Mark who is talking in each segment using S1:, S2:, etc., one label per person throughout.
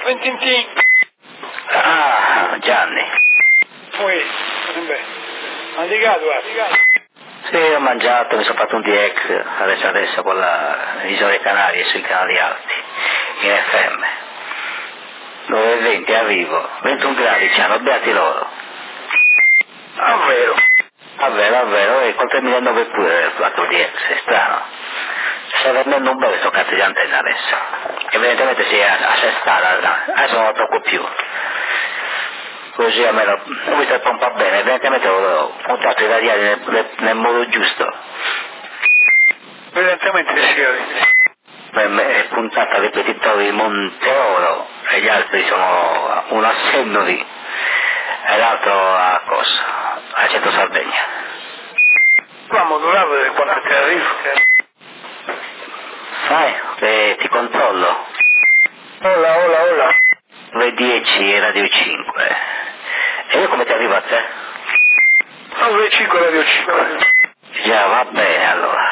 S1: Quentintin.
S2: Ah, Gianni.
S1: Poi, vabbè. Andicato,
S2: Sì, ho mangiato, mi sono fatto un DX, adesso con le isole Canarie sui canali alti, in FM. 9:20 arrivo, 21 gradi c'hanno, beati loro. Davvero, e col 3009 pure ho fatto DX, è strano. Sta vendendo un po' questo cazzo di antenna adesso. Evidentemente si è assestata, adesso non lo tocco più. Così almeno ho visto che pompa bene, evidentemente ho puntato i radiali nel modo giusto.
S1: Evidentemente sì.
S2: È puntata ai ripetitori Monteoro e gli altri sono uno a Sennoli e l'altro a Cosa, a Centro Sardegna.
S1: Ma modulato del quanto ti arrivo.
S2: Sai, ti controllo.
S1: Ola.
S2: 9:10 e Radio 5. E io come ti arrivo a te?
S1: 9:05 Radio 5.
S2: Già, va bene allora.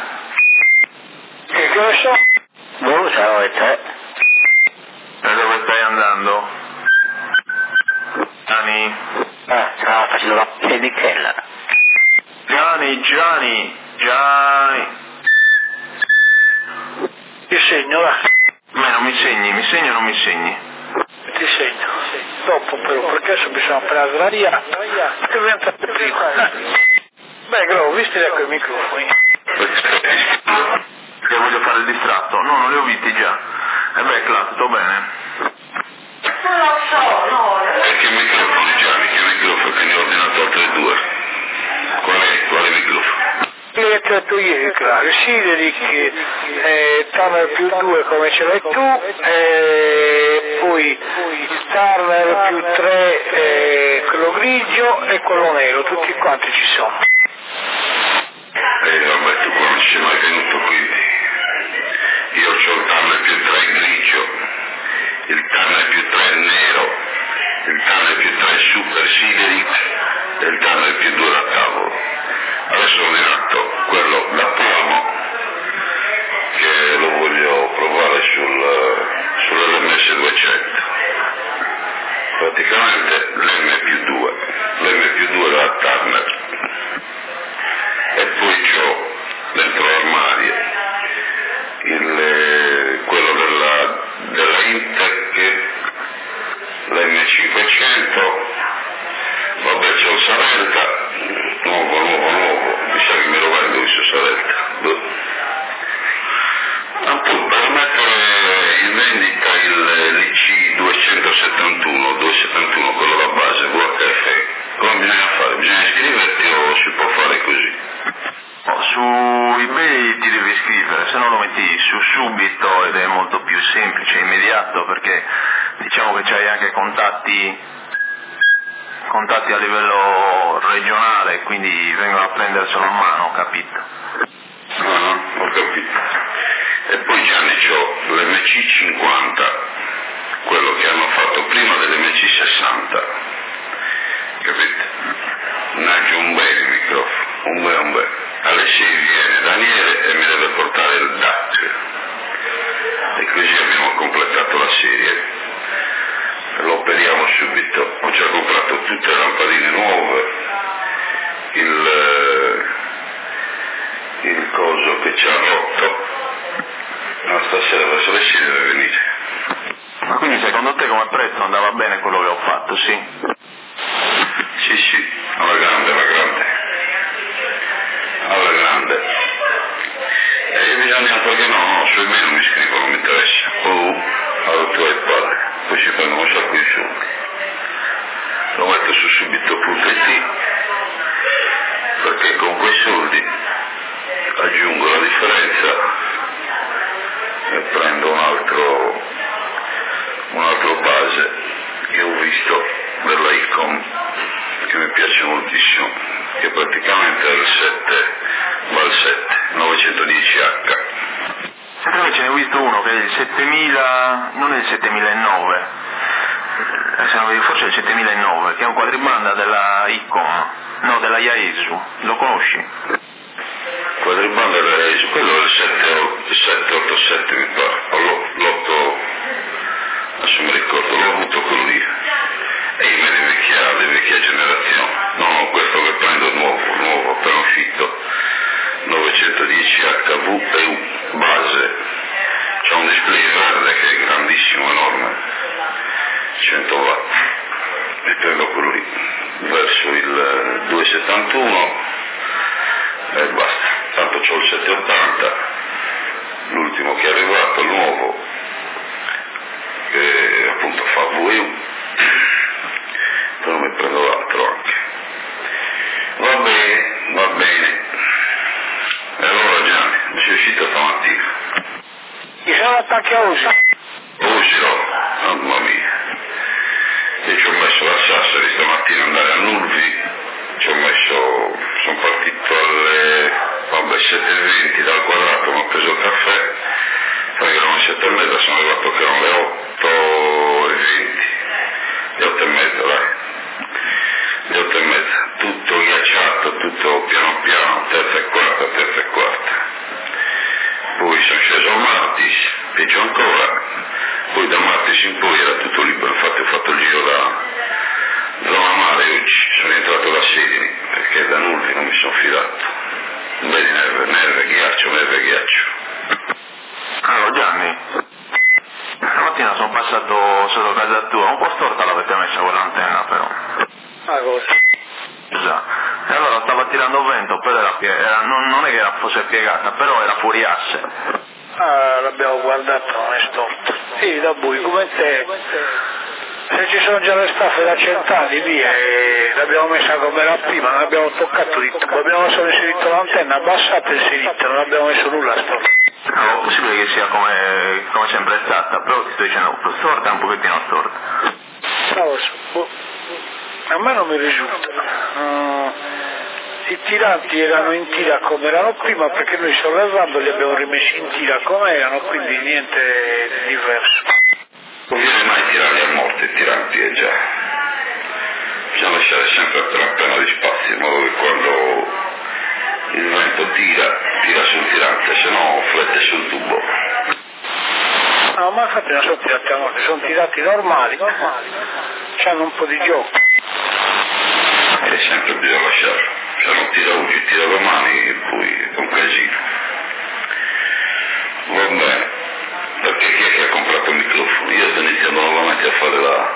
S1: Che ore sono?
S2: Ciao, e te?
S3: E dove stai andando? Gianni?
S2: Stava facendo la penichella.
S3: Gianni!
S1: Ti segno, va.
S3: A me non mi segni o non mi segni?
S1: Ti segno. Dopo però, perché adesso bisogna appena sdraiato. Che diventa prima. Beh, Grovo, visti da quei microfoni.
S3: Che voglio fare il distratto? No, non li ho visti già. E beh, Cla, tutto bene?
S4: Non lo so, no.
S5: Che microfoni, Gianni? Che microfono? Che ne ho ordinato altre due. Quale microfono?
S1: Che ti ho detto ieri, Claro, Sideri che Turner più 2 come ce l'hai tu, poi Turner più 3 quello grigio e quello nero, tutti quanti ci sono.
S5: Vabbè, tu quando sei mai venuto qui? Io ho il Turner più 3 grigio, il Turner più 3 nero, il Turner più 3 super Sideri e il Turner più 2 da tavolo. Adesso ho ordinato quello da palmo che lo voglio provare sull'LMS 200. Praticamente l'M più 2 da Turner. E poi c'ho dentro l'armadio quello della Intec, l'M500, vabbè c'ho il Sarelta, nuovo, mi sa che me lo vendo questo Sarelta. Appunto, per mettere in vendita l'IC 271, quello da base, VHF, come bisogna fare? Bisogna iscriverti o si può fare così?
S3: Su eBay ti devi iscrivere, se no lo metti su subito ed è molto più semplice e immediato, perché diciamo che c'hai anche contatti a livello regionale, quindi vengono a prenderselo a mano, capito?
S5: Ho capito. E poi Gianni c'ho l'MC50, quello che hanno fatto prima dell'MC60, capite? Naggio un bel microfono, un bel. Alle 6 viene Daniele e mi deve portare il DAC. E così abbiamo completato la serie. Lo operiamo subito. Ho già comprato tutte le lampadine nuove, il coso che ci ha rotto. No, stasera verso le 6 deve venire.
S3: Ma quindi secondo te come prezzo andava bene quello che ho fatto, sì?
S5: Sì, alla grande. E bisogna, perché no, su email non mi scrivo, non mi interessa. Al tuo iPad, poi si prendono un sacco di soldi. Lo metto su subito.it, perché con quei soldi aggiungo la differenza e prendo un altro base che ho visto della Icon, che mi piace moltissimo, che praticamente è il 910H.
S3: Sempre ce ne ho visto uno che è il 7000, non è il 7009, forse è il 7009, che è un quadribanda della Icon, no, della Yaesu, lo conosci?
S5: Quadribanda della Yaesu, quello è il 787 mi pare, o l'8, adesso mi ricordo. grandissimo, enorme, 100 watt, e prendo quello lì, verso il 271 e basta, tanto c'ho il 780, l'ultimo che è arrivato, il nuovo, che appunto fa VU, però mi prendo l'altro anche. Va bene. E allora Gianni, mi sei uscito stamattina?
S1: Mi sono attacchi a Usi.
S5: Usi no, mamma mia. Io ci ho messo la Sassari stamattina andare a Nulvi, sono partito alle 7:20 dal Quadrato, mi ho preso il caffè, poi erano 7:30, sono arrivato che erano le 8:20, le 8:30 dai, le 8:30, tutto ghiacciato, tutto piano piano, terza e quarta, poi sono sceso a Martis, peggio ancora, poi da Martis in poi era tutto libero, infatti ho fatto il giro da zona mare oggi, sono entrato da Sedini, perché da Nulvi non mi sono fidato, vedi neve, ghiaccio.
S3: Allora Gianni, stamattina sono passato sotto casa tua, un po' storta l'avete messa quell'antenna però.
S1: Ah, cosa?
S3: Già, e allora stava tirando vento, però non è che fosse piegata, però era fuori asse.
S1: Ah, l'abbiamo guardato, non è storto. Sì, da bui, come te. Se ci sono già le staffe da 100 anni lì e l'abbiamo messa come era prima, non abbiamo toccato di tutto, abbiamo solo inserito l'antenna, abbassata e inserita, non abbiamo messo nulla storto.
S3: No, è possibile che sia come sempre è stata, però ti sto dicendo storta è un pochettino storta.
S1: Non lo so, a me non mi risulta. I tiranti erano in tira come erano prima perché noi sollevando li abbiamo rimessi in tira come erano, quindi niente di diverso.
S5: Non viene mai tirarli a morte i tiranti, già. Bisogna lasciare sempre appena di spazio, in modo che quando il vento tira sul tirante, se no flette sul tubo.
S1: No, ma infatti non sono tirati a morte, sono tirati normali, c'hanno un po' di gioco.
S5: E sempre bisogna lasciarlo, se non tira oggi, tira domani e poi è un casino. Va bene, perché chi è che ha comprato il microfono? Io sto iniziando nuovamente a fare la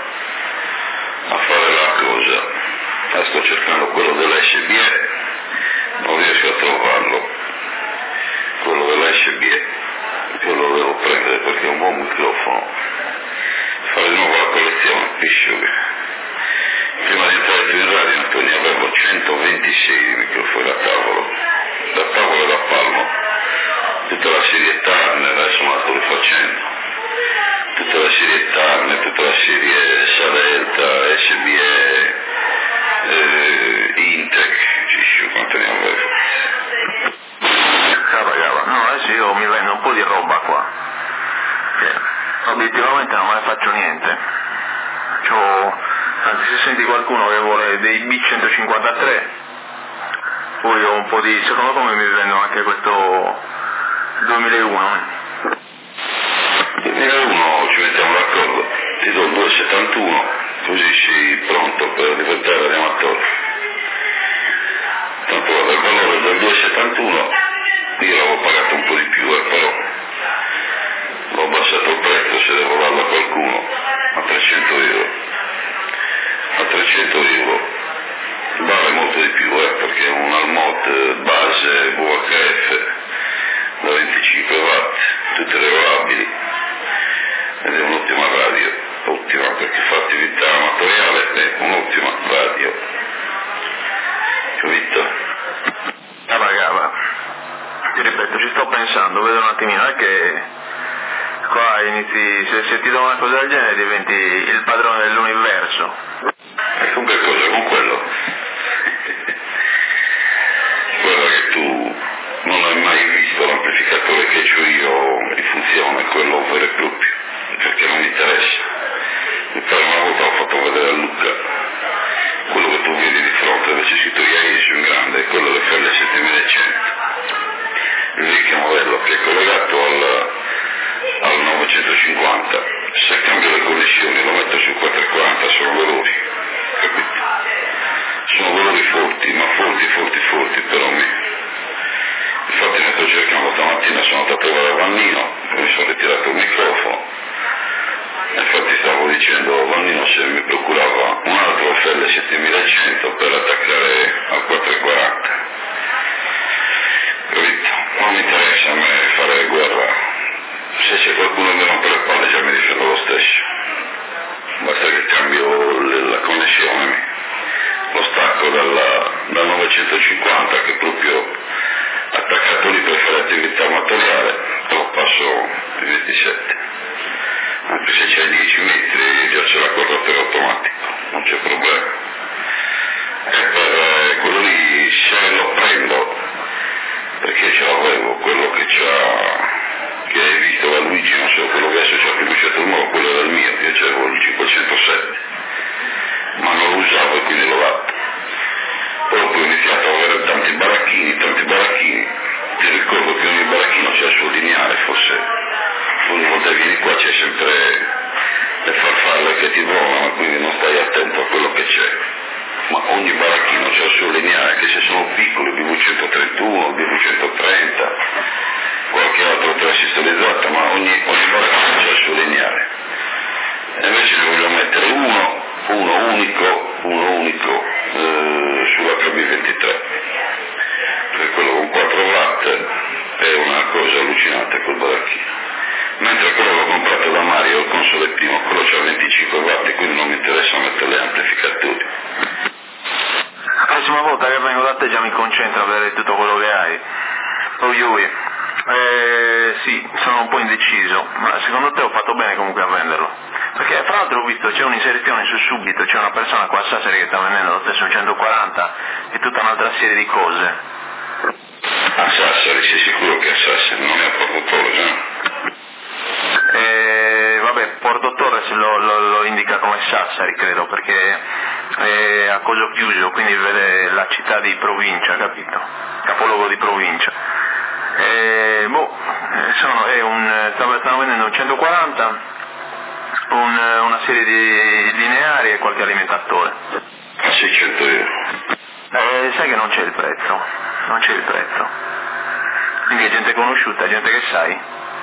S5: cosa, sto cercando quello dell'SBE, non riesco a trovarlo, quello dell'SBE, quello lo devo prendere perché è un buon microfono, fare di nuovo la collezione, pisciughe. Prima di entrare in radio Antonio avevo 126 microfoni da tavolo e da palmo, tutta la serie Turner, adesso me la sto rifacendo, tutta la serie Turner, tutta la serie Sadelta, SBE, Intec, quanto ne avevo.
S3: Cavolo, no, adesso io mi vendo un po' di roba qua, che obiettivamente non me ne faccio niente. Anzi, se senti qualcuno che vuole dei B153, poi ho un po' di, secondo come mi vendono anche questo 2001.
S5: 2001 ci mettiamo d'accordo, ti do il 271, così sei pronto per diventare animatore. Tanto guarda, il valore del 271 io l'avevo pagato un po' di più, però l'ho abbassato il prezzo se devo darlo a qualcuno a 300 euro. A 300 euro vale molto di più, perché è un Almot base VHF da 25 watt, tutte regolabili, ed è un'ottima radio, ottima perché fa attività amatoriale, è un'ottima radio, capito?
S3: Gava, ti ripeto, ci sto pensando, vedo un attimino, è che qua inizi, se ti do una cosa del genere diventi il padrone dell'universo.
S5: E con che cosa? Con quello? Guarda che tu non hai mai visto l'amplificatore che c'ho io in funzione, quello vero e proprio, perché non mi interessa. Mi pare una volta l'ho fatto vedere a Luca, quello che tu vedi di fronte dove c'è scritto IAS in grande, è quello FL 7100, il vecchio modello che è collegato al 950, se cambio le connessioni lo metto sul 440, sono valori, capito? Sono valori forti, ma forti per me. Infatti ne sto cercando stamattina, sono andato a trovare Vannino, mi sono ritirato il microfono, Infatti stavo dicendo, Vannino se mi procurava un altro FL 7100 per attaccare al 440, capito? Non mi interessa a me fare guerra, se c'è qualcuno che mi rompe le palle già mi difendo lo stesso, basta che cambio la connessione, lo stacco dal 950 che proprio attaccato lì per fare attività amatoriale e lo passo ai 27, anche se c'è 10 metri già c'è l'accordatore automatico, non c'è problema. E per quello lì se lo prendo, perché ce l'avevo, quello che hai visto da Luigi, non so, quello che adesso c'ha più luciato il nuovo, quello era il mio, io c'avevo il 507, ma non lo usavo e quindi l'ho dato. Poi ho iniziato a avere tanti baracchini, ti ricordo che ogni baracchino c'è il suo lineare, forse ogni volta che vieni qua c'è sempre le farfalle che ti volano, quindi non stai attento a quello che c'è, ma ogni baracchino c'è il suo lineare, anche se sono piccoli, BV131, BV130, qualche altro transistorizzata, ma ogni baracchino c'è il suo lineare. E invece ne voglio mettere uno unico sull'HB23, perché quello con 4 watt è una cosa allucinante quel baracchino, mentre quello l'ho comprato da Mario, il console primo, quello c'ha 25 watt, quindi non mi interessa mettere le amplificatori.
S3: La prossima volta che vengo da te già mi concentro a vedere tutto quello che hai. Sì, sono un po' indeciso, ma secondo te ho fatto bene comunque a venderlo? Perché fra l'altro ho visto c'è un'inserzione su Subito, c'è una persona qua a Sassari che sta vendendo lo stesso un 140 e tutta un'altra serie di cose.
S5: A Sassari, sei sicuro che a Sassari non è a Porto Torres,
S3: Vabbè, Porto Torres lo indica come Sassari, credo, perché è a coso chiuso, quindi vede la città di provincia, capito? Capoluogo di provincia. Stanno vendendo un 140, una serie di lineari e qualche alimentatore.
S5: a 600 euro.
S3: Sai che non c'è il prezzo, quindi è gente conosciuta, gente che sai.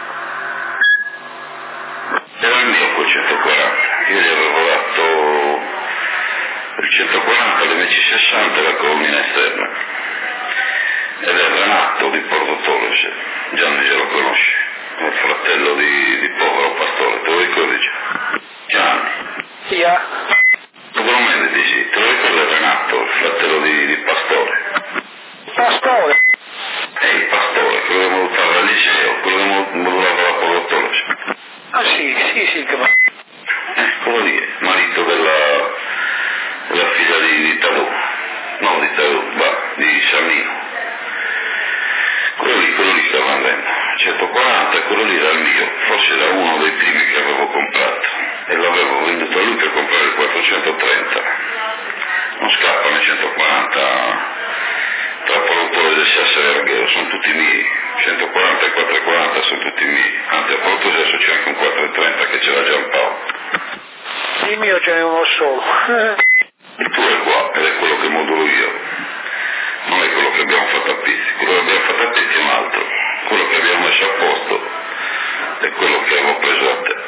S5: Era il mio quel 140, io gli avevo dato il 140 l'MC60 la colonnina esterna, ed è Renato di Porto Torres, Gianni se lo conosce, è il fratello di povero Pastore, te lo ricordi già? Gianni?
S1: Yeah.
S5: Sicuramente sì, te lo ricordi Renato, il fratello di Pastore?
S1: Pastore?
S5: Il Pastore, quello che modulava al liceo, quello che modulava la Porto Torres.
S1: Ah sì, che va.
S5: Quello lì è marito della figlia di Tadù, no di Tadù, di Sannino. Quello lì sta vendendo, 140, quello lì era il mio, forse era uno dei primi che avevo comprato e l'avevo venduto a lui per comprare il 430. Non scappano i 140 tra produttori del Sassari e Arghero, sono tutti miei, 140 e 440 sono tutti miei, anzi a Porto adesso c'è anche un 430 che c'era Giampaolo.
S1: Il mio ce n'è uno solo.
S5: Il tuo è qua ed è quello che modulo io, non è quello che abbiamo fatto a pezzi, quello che abbiamo fatto a pezzi è un altro, quello che abbiamo messo a posto è quello che avevo preso a te.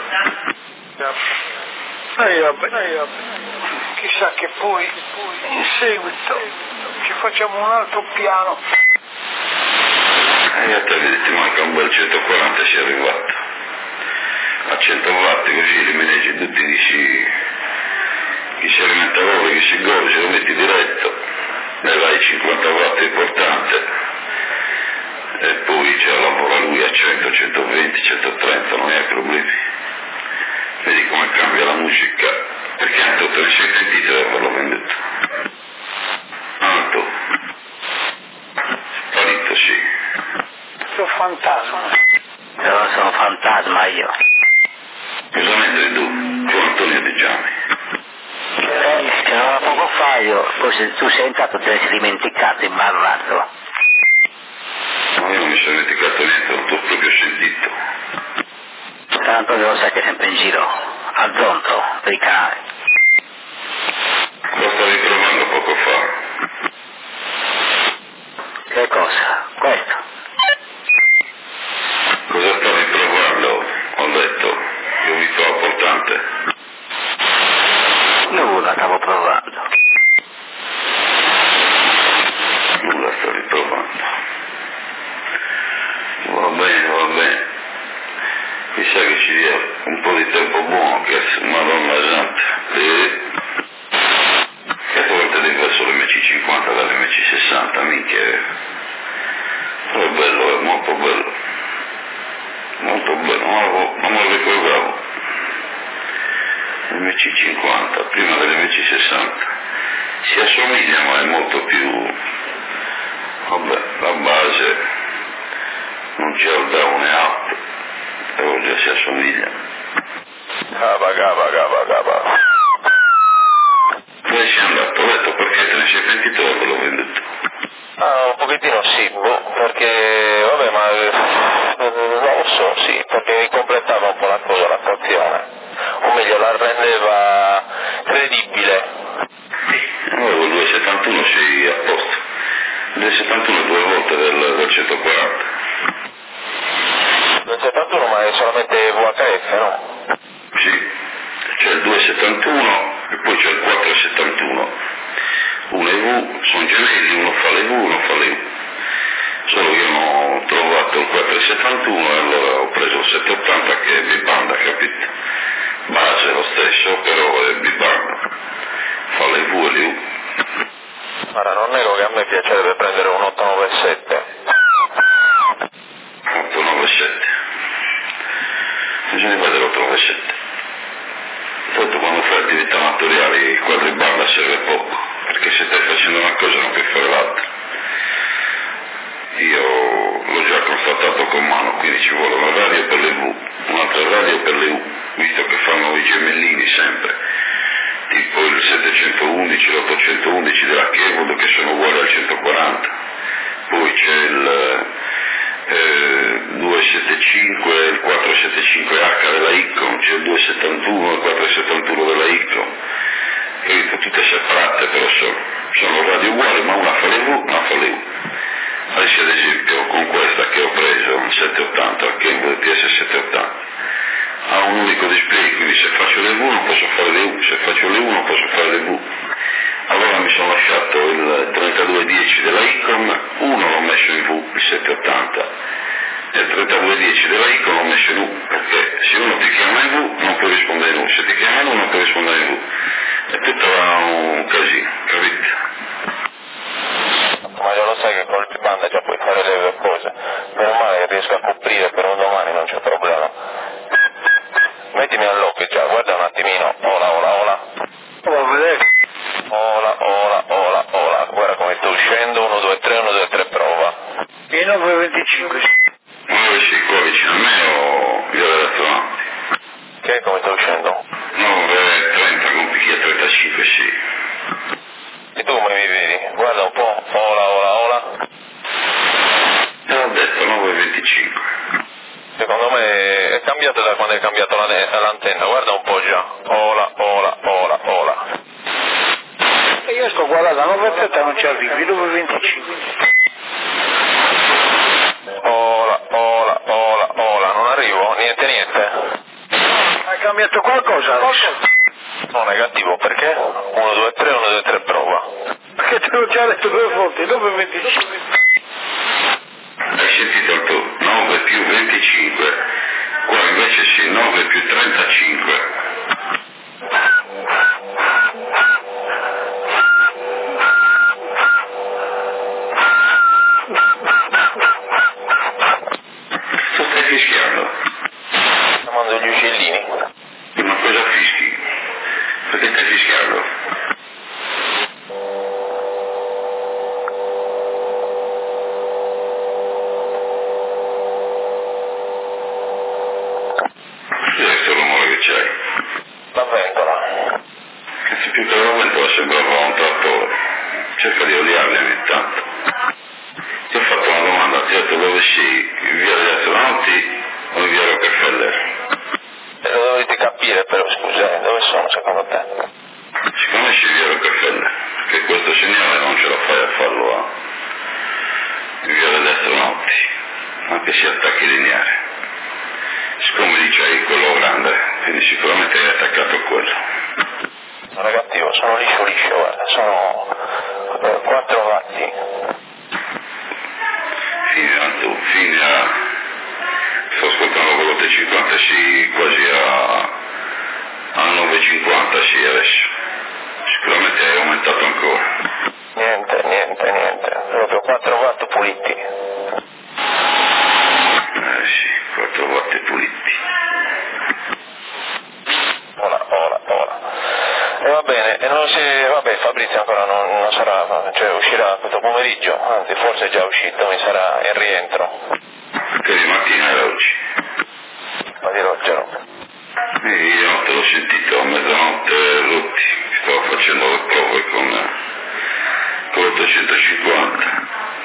S1: Vabbè. Chissà che poi in seguito ci facciamo un altro piano.
S5: E a te vedi, ti manca un bel 140 e sei arrivato a 100 watt, così li maneggi tutti, dici chi si alimenta l'olio, chi si gode, lo metti diretto, ne vai 50 watt è importante e poi c'è lavora lui a 100, 120, 130, non hai problemi. Vedi come cambia la musica, perché Anto te ne sei sentito di averlo venduto. Anto, sparito sì.
S1: Sono fantasma.
S2: Io sono fantasma io.
S5: Cosa mentre tu Antonio Di Gianni?
S2: Poco fa io, forse tu sei entrato, te ne sei dimenticato, imbarrato.
S5: No, io non mi sono dimenticato niente, non ti ho proprio sentito.
S2: Tanto che lo sai che è sempre in giro, al zonto, per i canali.
S5: Lo stavi provando poco fa.
S2: Che cosa? Questo?
S5: Cosa stavi provando? Ho detto, io mi trovo importante. un po' di tempo buono, cazzo, Madonna Santa. Che volte diverso l'MC50 dall'MC60, minchia. Però è bello, è molto bello. Molto bello, non me lo ricordavo. L'MC50, prima dell'MC60. Si assomiglia, ma è molto più... Vabbè, la base non c'è il down e up, però già si assomiglia.
S3: Gaba.
S5: Dove sei andato? Ho detto perché te ne sei pentito da quello venduto?
S3: Un pochettino sì, perché, vabbè, ma non lo so, sì, perché mi completava un po' la cosa, la stazione, o meglio la rendeva credibile.
S5: Allora col 271 sei a posto. Il 271 due volte del 140.
S3: Il 71 ma è solamente VHF, no?
S5: Sì, c'è il 271 e poi c'è il 471. Uno e V, sono gemelli, uno fa le V, uno fa le U. Solo che io non ho trovato il 471 e allora ho preso il 780 che è bibanda, capito? Base è lo stesso, però è bibanda. Fa le V e le U.
S3: Ora non nego che a me piacerebbe prendere un 897.
S5: 897. Bisogna vedere l'897. Tanto quando fai attività amatoriali il quadribanda serve poco, perché se stai facendo una cosa non puoi fare l'altra. Io l'ho già constatato con mano, quindi ci vuole una radio per le V, un'altra radio per le U, visto che fanno i gemellini sempre, tipo il 711, l'811 della Kenwood che sono uguali al 140, poi c'è il 275 e il 475H della Icon, c'è il 271 e il 471 della Icon, capito? Tutte separate però sono radio uguali, ma una fa le V, una fa le U. Adesso ad esempio con questa che ho preso, un 780, la Kenwood PS 780, ha un unico display, quindi se faccio le V non posso fare le U, se faccio le U non posso fare le V. Allora mi sono lasciato il 3210 della Icon, uno l'ho messo in V, il 780, e il 3210 della Icon l'ho messo in U, perché se uno ti chiama in V non può rispondere in U, se ti chiama in U non può rispondere in V. È tutto un casino, capito?
S3: Ma io lo sai che col banda già puoi fare le cose, meno male che riesco a coprire per un domani, non c'è problema. Mettimi all'occhio già, guarda un attimino, ola.
S1: Va a vedere.
S3: Ola, guarda come sto uscendo, 1, 2, 3, prova.
S1: E 925.
S5: Muove sei qua vicino a me o via dell'astronauti?
S3: Che come sto uscendo?
S5: 930 con picchia 35, sì.
S3: E tu come mi vedi? Guarda un po', ola.
S5: Te l'ho detto, 925.
S3: Secondo me è cambiato da quando hai cambiato l'antenna, guarda un po' già. Ola.
S1: E io sto guardando a 930 non ci arrivi, 925.
S3: Ola, non arrivo, niente.
S1: Hai cambiato qualcosa adesso?
S3: No, negativo, perché? 1, 2, 3, prova.
S1: Perché te l'ho già detto 2 volte, 925.
S5: Hai sentito il tuo? 9 più 25. Qua invece sì, 9 più 35. Tu stai fischiando?
S3: Chiamando gli uccellini.
S5: Ma cosa fischi? Perché stai fischiando? Questo è il rumore che c'hai.
S3: La ventola.
S5: Cazzo, più che la ventola sembrava un trattore. Cerca di odiarli ogni tanto. Ti ho fatto una domanda, ti ho detto dove sei, in via degli astronauti o in via Rockefeller?
S3: Lo dovete capire però, scusa, dove sono secondo te?
S5: Secondo me sei in via Rockefeller, perché questo segnale non ce la fai a farlo in via degli astronauti, anche se attacchi lineare. Siccome lì c'hai quello grande, quindi sicuramente hai attaccato a quello.
S3: Ragazzi, io sono liscio, guarda, sono 4 watti.
S5: Fine a... Sto ascoltando con l'850, sì, quasi
S3: notizia ancora non sarà, cioè uscirà questo pomeriggio, anzi forse è già uscito, mi sarà in rientro.
S5: Che di mattina era oggi?
S3: Ma di Ruggero.
S5: Io non te l'ho sentito a mezzanotte Rutti, stavo facendo le prove con l'850.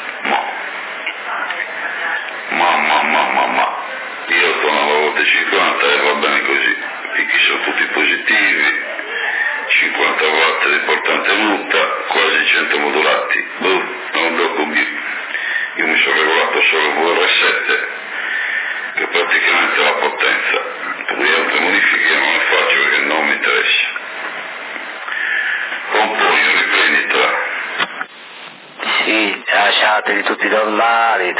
S5: Ma. Io con l'850 e va bene così. I picchi sono tutti positivi, 50 watt di portante multa, quasi 100 modulati. Non dopo più. Io mi sono regolato solo VR7, che è praticamente la potenza. Per le altre modifiche non le faccio perché non mi interessa. Componi, riprenditela.
S2: Sì, lasciateli tutti normali.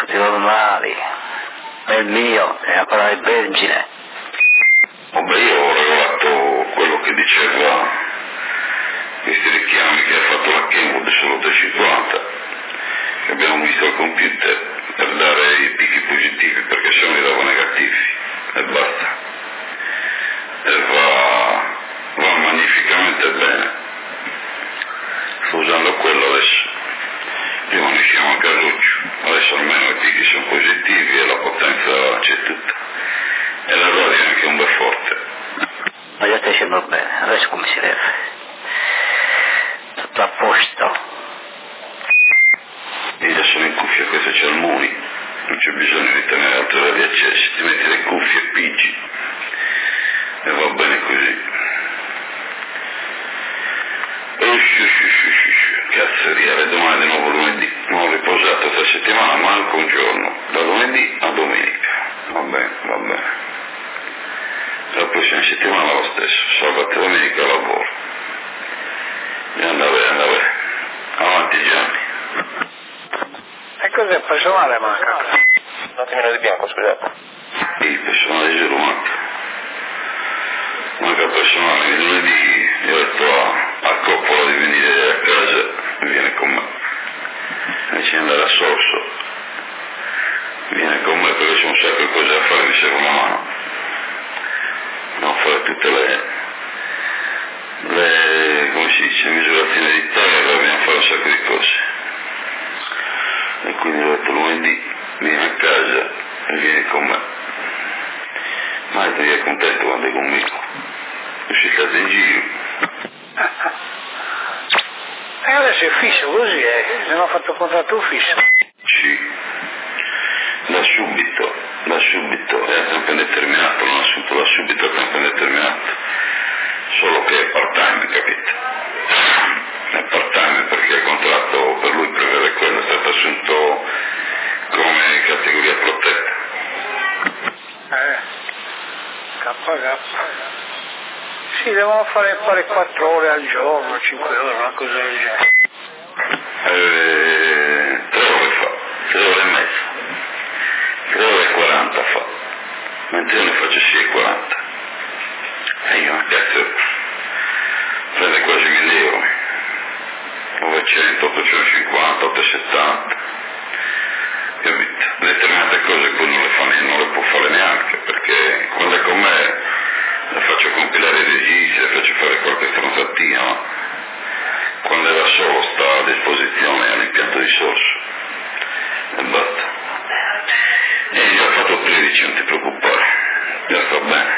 S2: Il mio è ancora il vergine.
S5: Vabbè, io ho regolato quello che diceva questi richiami che ha fatto la Kenwood sull'850, che abbiamo visto al computer, per dare i picchi positivi, perché se no li davo negativi, e basta. E va magnificamente bene. Sto usando quello adesso. Prima ne usciamo a Carluccio, adesso almeno i picchi sono positivi e la potenza c'è tutta. E la radio è anche un bel forte.
S2: Ma io stai scendendo bene, adesso come si deve? Tutto a posto.
S5: Io sono in cuffia, questo c'è il Muni, non c'è bisogno di tenere altre radio accese, ti metti le cuffie e pigi. E va bene così. Cazzeria, domani di nuovo lunedì, non ho riposato questa settimana manco un giorno, da lunedì a domenica, va bene. La prossima settimana lo stesso, sabato e domenica lavoro. E andare, avanti Gianni.
S1: E cos'è personale manca?
S3: Un attimino di bianco, scusate.
S5: Il personale zero manca personale, il lunedì gli ho detto a Coppola di venire a casa e viene con me. Invece di andare a Sorso, viene con me perché c'è un sacco di cose da fare, mi serve una mano. Devo fare tutte le come si dice, misurazioni di terra, dobbiamo fare un sacco di cose. E quindi ho detto lunedì vieni a casa e vieni con me. Ma ti è contento quando è conmigo. Si state in giro.
S1: E adesso è fisso così, non ho fatto contratto fisso.
S5: Sì, da subito, è a tempo indeterminato, non assunto da subito a tempo indeterminato, solo che è part-time, capito? È part-time perché il contratto per lui prevede quello, è stato assunto come categoria protetta.
S1: KK. Sì, devono fare 4 ore al giorno, 5 ore, una cosa del genere.
S5: 3 ore fa, 3 ore e mezza, 3 ore e 40 fa, mentre io ne faccio 6 e 40. E io, ma cazzo, prende quasi 1.000 euro, 900, 850, 870, capito? Determinate cose poi non le può fare neanche, perché quando è con me le faccio compilare i registri, le faccio fare qualche stronzatina, quando è da solo sta a disposizione all'impianto di Sorso e basta. E gli ho fatto 13, non ti preoccupare, già sta bene,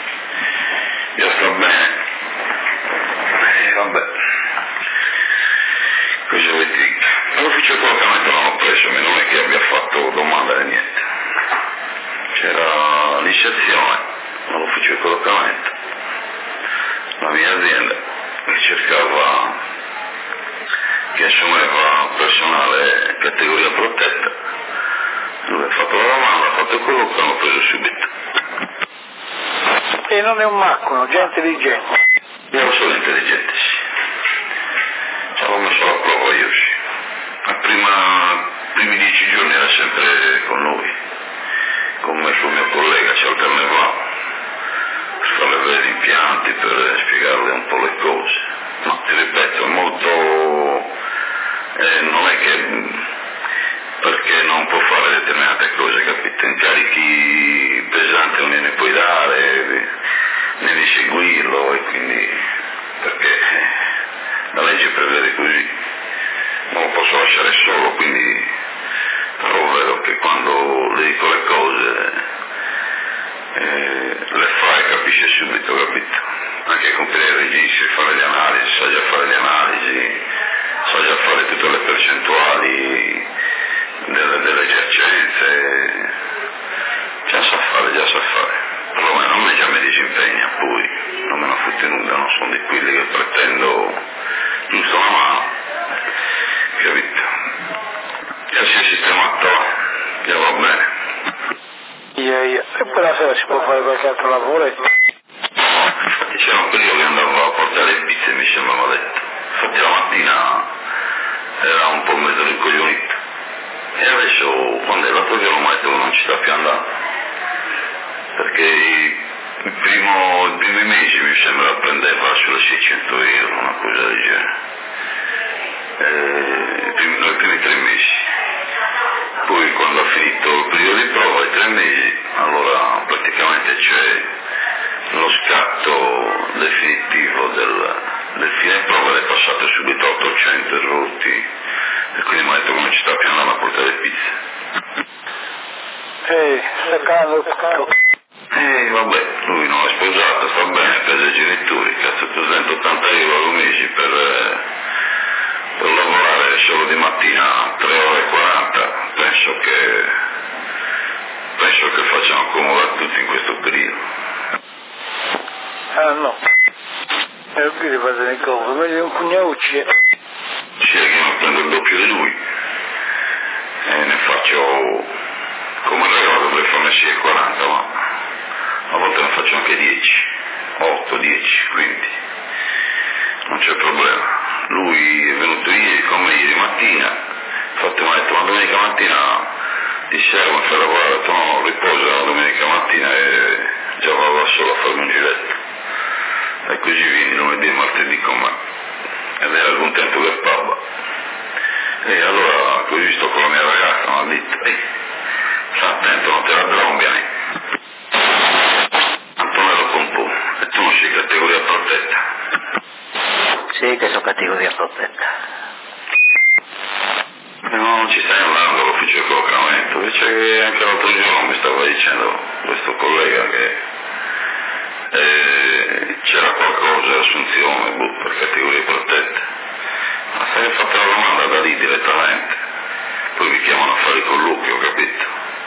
S5: e vabbè, cosa vuoi dire? L'ufficio di collocamento non l'ho preso, ma non è che abbia fatto domanda né niente, c'era l'iniziazione all'ufficio di collocamento, la mia azienda che cercava, che assumeva personale categoria protetta, lui ha fatto la domanda, ha fatto quello che hanno preso subito.
S1: E non è un macculo, gente intelligente.
S5: Io sono intelligente, sì. Ci avevo messo la prova io, sì. I primi 10 giorni era sempre con lui, con me suo mio collega, ci alternavamo per farle vedere gli impianti, per spiegarle un po' le cose. Ma ti ripeto, è molto, non è che perché non può fare determinate cose, capito? Incarichi pesanti non gliene puoi dare, devi seguirlo, e quindi perché la legge prevede così, non lo posso lasciare solo, quindi però vedo che quando le dico le cose le fa e capisce subito, capito? Anche comprare i registri, fare le analisi, sa già fare le analisi, sa già fare tutte le percentuali delle esercenze, già sa fare, perlomeno a me già mi disimpegna, poi non me ne fotte nulla, non sono di quelli che pretendo giusto una mano, capito? Già si è sistemato, già va bene.
S1: E poi la sera si può fare qualche altro lavoro?
S5: Infatti c'era un periodo che andavo a portare le pizze, mi sembrava detto. Infatti la mattina era un po' mezzo rincoglionito. E adesso, quando è l'altro giorno, mi ha detto che non ci sta più andando. Perché i primi mesi mi sembra prendeva sulle 600 euro, una cosa del genere. Nei primi 3 mesi. Poi quando ha finito il periodo di prova, i 3 mesi, allora praticamente c'è lo scatto definitivo del fine prova, è passato subito a 800 rotti, e quindi mi ha detto che non ci sta più andando a portare le pizze.
S1: Staccando.
S5: Vabbè, lui non è sposato, sta bene, prende i genitori, cazzo, 280 euro al mese per lavorare solo di mattina 3 ore e 40, penso che facciano comodo a tutti in questo periodo.
S1: No. E qui fate le cose, meglio un pugnaucci.
S5: Sia che non prendo il doppio di lui, e ne faccio come regalo, dovrei farne 6,40, ma a volte ne faccio anche 10, 8, 10, quindi non c'è problema. Lui è venuto ieri con me ieri mattina, infatti mi ha detto ma domenica mattina ti servo a fare lavorare, ho detto no, riposo la domenica mattina e già vado solo a farmi un giretto. E così vieni lunedì e martedì con me. Ed era contento che parla. E allora così sto con la mia ragazza, mi ha detto, sta attento, non te la drombi, Antonello Pompò, e tu non sei categoria protetta.
S2: Sì, che sono categoria protetta.
S5: No, non ci stai andando all'ufficio di collocamento, invece che anche l'altro giorno mi stava dicendo questo collega che c'era qualcosa assunzione per categorie protette. Ma se hai fatto la domanda da lì direttamente, poi mi chiamano a fare il colloquio, capito?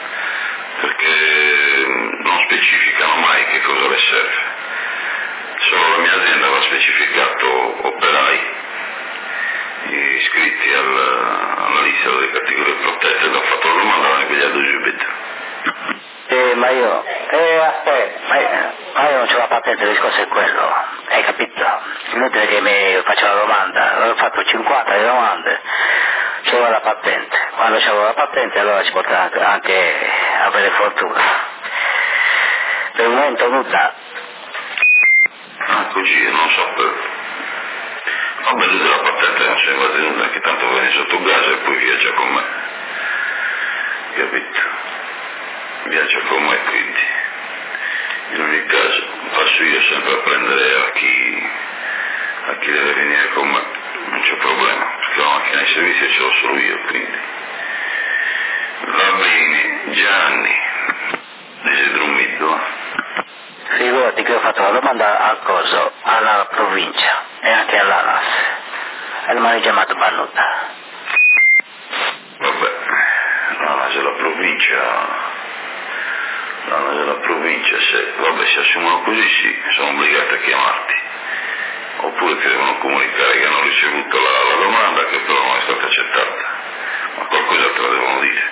S5: Perché non specificano mai che cosa le serve. Solo la mia azienda aveva specificato operai iscritti alla lista delle categorie protette, ed ho fatto la domanda e l'hanno pigliato subito.
S2: Ma io, aspetta, ma io non c'ho la patente, il discorso è quello, hai capito? Inutile che mi faccia la domanda, ho fatto 50 domande, c'avevo la patente, quando c'avevo la patente allora ci potrà anche avere fortuna. Per il momento nulla.
S5: Così, non sapevo. Vabbè, lui della patente non si è tenuta, che tanto viene sotto gas e poi viaggia con me. Capito? Viaggia con me, quindi in ogni caso passo io sempre a prendere a chi deve venire con me, non c'è problema, perché la macchina di servizio ce l'ho solo io, quindi va bene. Gianni, dice Drummiddo.
S2: Figurati che ho fatto la domanda al coso, alla provincia e anche all'ANAS e non mi hanno chiamato per nulla.
S5: Vabbè, l'ANAS è la provincia, se assumono così sì, sono obbligati a chiamarti, oppure ti devono comunicare che hanno ricevuto la domanda, che però non è stata accettata, ma qualcosa te la devono dire.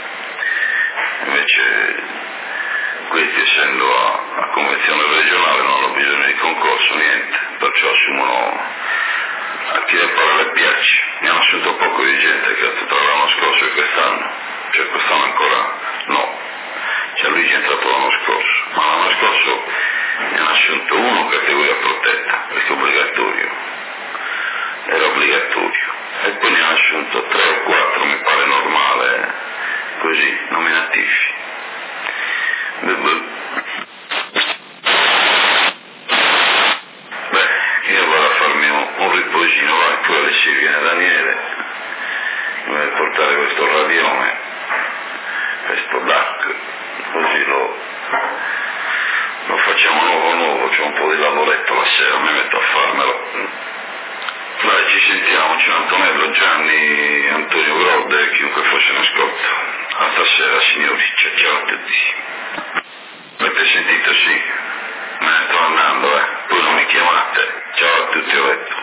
S5: Invece questi, essendo a convenzione regionale, non hanno bisogno di concorso, niente, perciò assumono a chi le parole piace. Mi hanno assunto poco di gente, che tra l'anno scorso e quest'anno, cioè quest'anno ancora no, cioè lui è entrato l'anno scorso, ma l'anno scorso ne hanno assunto uno categoria protetta, perché è obbligatorio, era obbligatorio, e poi ne hanno assunto 3 o 4, mi pare normale, così, nominativi. Beh, io vado a farmi un riposino, va. ci sentiamo, ciao Antonello, Gianni, Antonio Grode e chiunque fosse in ascolto. A stasera signori, ciao a tutti. Avete sentito? Sì, me ne sto andando, poi non mi chiamate. Ciao a tutti, ho detto.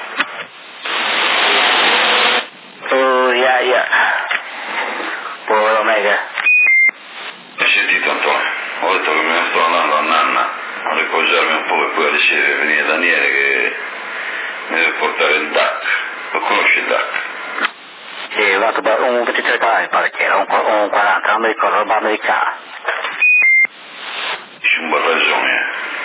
S2: Oh, yeah. Povero Mega.
S5: Hai sentito Antonio? Ho detto che me ne sto andando a Nanna a riposarmi un po' e poi alle sera venire Daniele che mi deve portare il DAC. Lo conosci il DAC?
S2: Sì, ho dato un 23 mi pare che era, un 40, non mi ricordo, roba americana.
S5: C'è un bel ragione,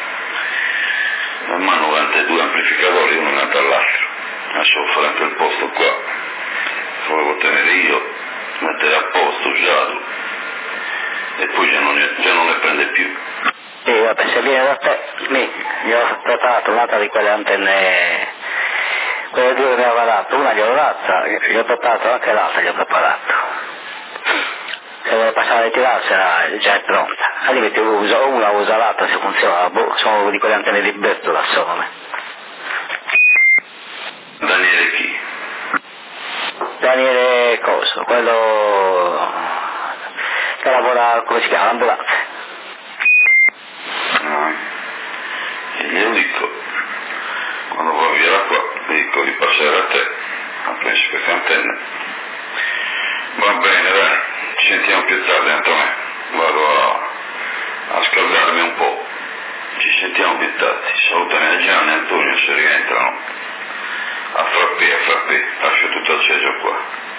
S5: Ma hanno 92 amplificatori, uno accanto all'altro. Adesso devo fare anche il posto qua. Volevo tenere io, mettere a posto, usato. E poi già non ne prende più.
S2: Sì, vabbè, se viene da te, gli ho preparato un'altra di quelle antenne, quelle due che mi aveva dato, una gliel'ho data, gli ho preparato anche l'altra, gli ho preparato. Se vuole passare a ritirarsela già è pronta, al limite uso una, usa l'altra se funziona, sono di quelle antenne di Bertola sono.
S5: Daniele chi?
S2: Daniele Coso, quello che lavora, come si chiama, l'ambulanza.
S5: E glielo dico, quando va via da qua, gli dico di passare a te, a prendere queste antenne. Va bene, dai, ci sentiamo più tardi, Antonio. Vado a scaldarmi un po'. Ci sentiamo più tardi. Salutami a Gianni e Antonio se rientrano. A frappè, lascio tutto acceso qua.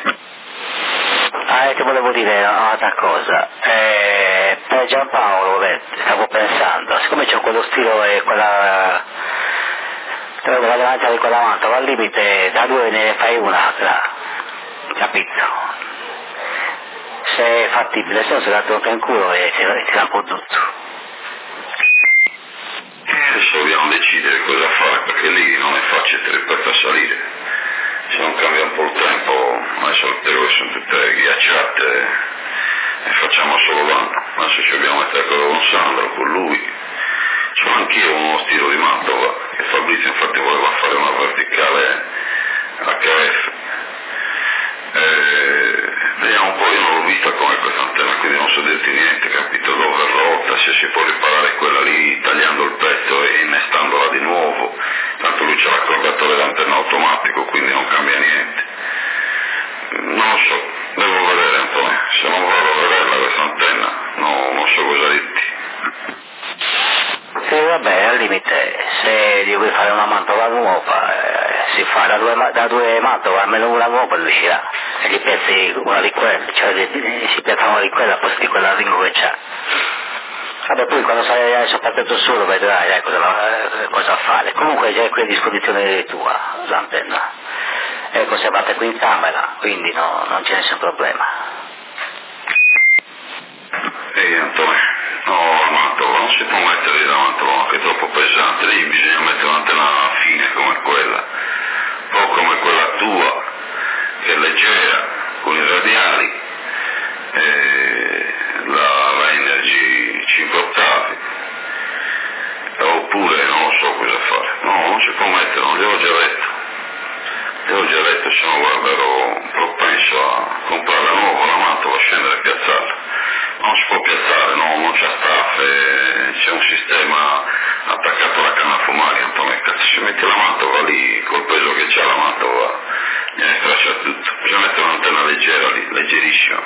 S2: Ti volevo dire un'altra cosa. Per Giampaolo, stavo pensando, siccome c'è quello stilo e quella davanti di quella mantola, al limite da due ne fai una, capito? Se è fattibile, se no si la tocca in culo e si dà un po' tutto.
S5: Adesso dobbiamo decidere cosa fare, perché lì non è facile, ti ripeto, a salire. Se non cambia un po' il tempo, adesso le terre sono tutte ghiacciate e facciamo solo l'anno. Adesso ci dobbiamo mettere con Sandro, con lui. C'ho anch'io uno stilo di Mantova, che Fabrizio infatti voleva fare una verticale HF. Vediamo un po', io non l'ho vista come questa antenna, quindi non so dirti niente, capito? Dove è rotta, se si può riparare quella lì tagliando il pezzo e innestandola di nuovo. Tanto lui c'ha l'accordatore d'antenna automatico, quindi non cambia niente. Non lo so, devo vedere Antonio, se non vado a vederla questa antenna, no, non so cosa dirti.
S2: Sì, vabbè, al limite, se gli vuoi fare una mantova nuova, si fa da due mantove, almeno una nuova riuscirà. E gli piazzi una di quelle, cioè si piazza una di quella al posto di quella Ringo che c'ha. Vabbè, poi quando sarai soprattutto solo vedrai cosa fare. Comunque già è qui a disposizione tua, l'antenna. È conservata qui in camera, quindi non c'è nessun problema.
S5: Ehi Antonio, no, la mantova non si può mettere lì la mantova, che è troppo pesante, lì bisogna mettere un'antenna fine come quella, un po' come quella tua, che è leggera, con i radiali, la Energy 5 ottavi, oppure non lo so cosa fare, no, non si può mettere, non gliel'ho già detto, se no guarda ero propenso a comprare la nuova, la mantova, scendere e piazzarla. Non si può piazzare, no, non c'è staffe, c'è un sistema attaccato alla canna a fumare, Antonio, cazzo, si mette la mantova lì, col peso che c'ha la mantova, gliene straccia tutto. Bisogna mettere un'antenna leggera lì, leggerissima.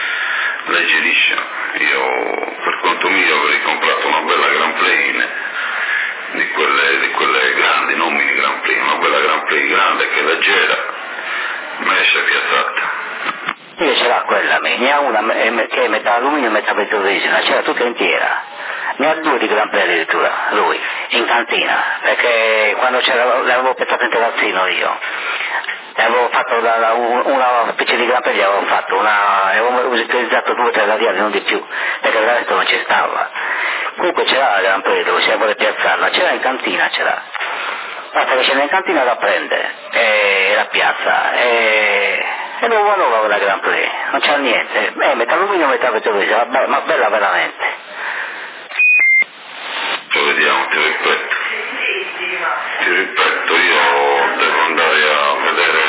S5: Io, per conto mio, avrei comprato una bella Grand Plane, di quelle grandi, non mini Grand Plane, una bella Grand Plane grande che è leggera, messa e piazzata.
S2: Io ce l'ho quella, ne ha una che è metà alluminio e metà vetroresina, c'era tutta intera. Ne ha due di Gran Premio addirittura, lui, in cantina, perché quando l'avevo pezzato in terrazzino io, avevo fatto una specie di Gran Premio, avevo utilizzato 2 o 3 radiali, non di più, perché il resto non ci stava. Comunque c'era la Gran Premio dove si vuole piazzarla, c'era in cantina, basta che scende in cantina la prende e la piazza e nuova la Gran Prix, non c'è niente, metà alluminio, metà vetroresina, ma bella veramente.
S5: Vediamo, ti ripeto, io devo andare a vedere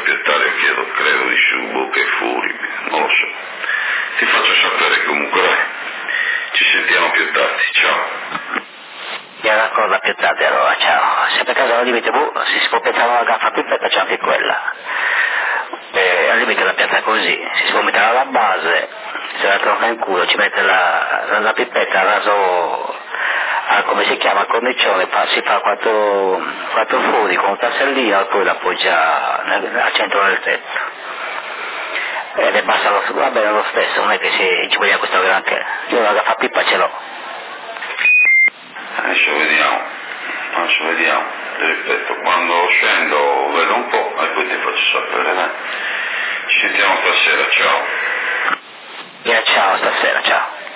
S5: proprietario chiedo, credo, di Subo che è fuori, non lo so. Ti faccio sapere comunque, dai. Ci sentiamo più tardi, ciao.
S2: Mi racconta più tardi allora, ciao. Se per caso al limite si può mettere una gaffa più petta, c'è anche quella. Al limite la piazza così, si può mettere alla base, se la tronca in culo, ci mette la pipetta al raso, come si chiama, al cornicione, si fa quattro fori con un tassellino e poi la appoggia al centro del tetto. Ed è basta va bene lo stesso, non è che ci voglia questo granché. Io la gaffa pipa ce l'ho.
S5: Adesso vediamo, ti ripeto, quando scendo vedo un po' e poi ti faccio sapere, dai. Ci sentiamo stasera, ciao.
S2: Ciao, stasera, ciao.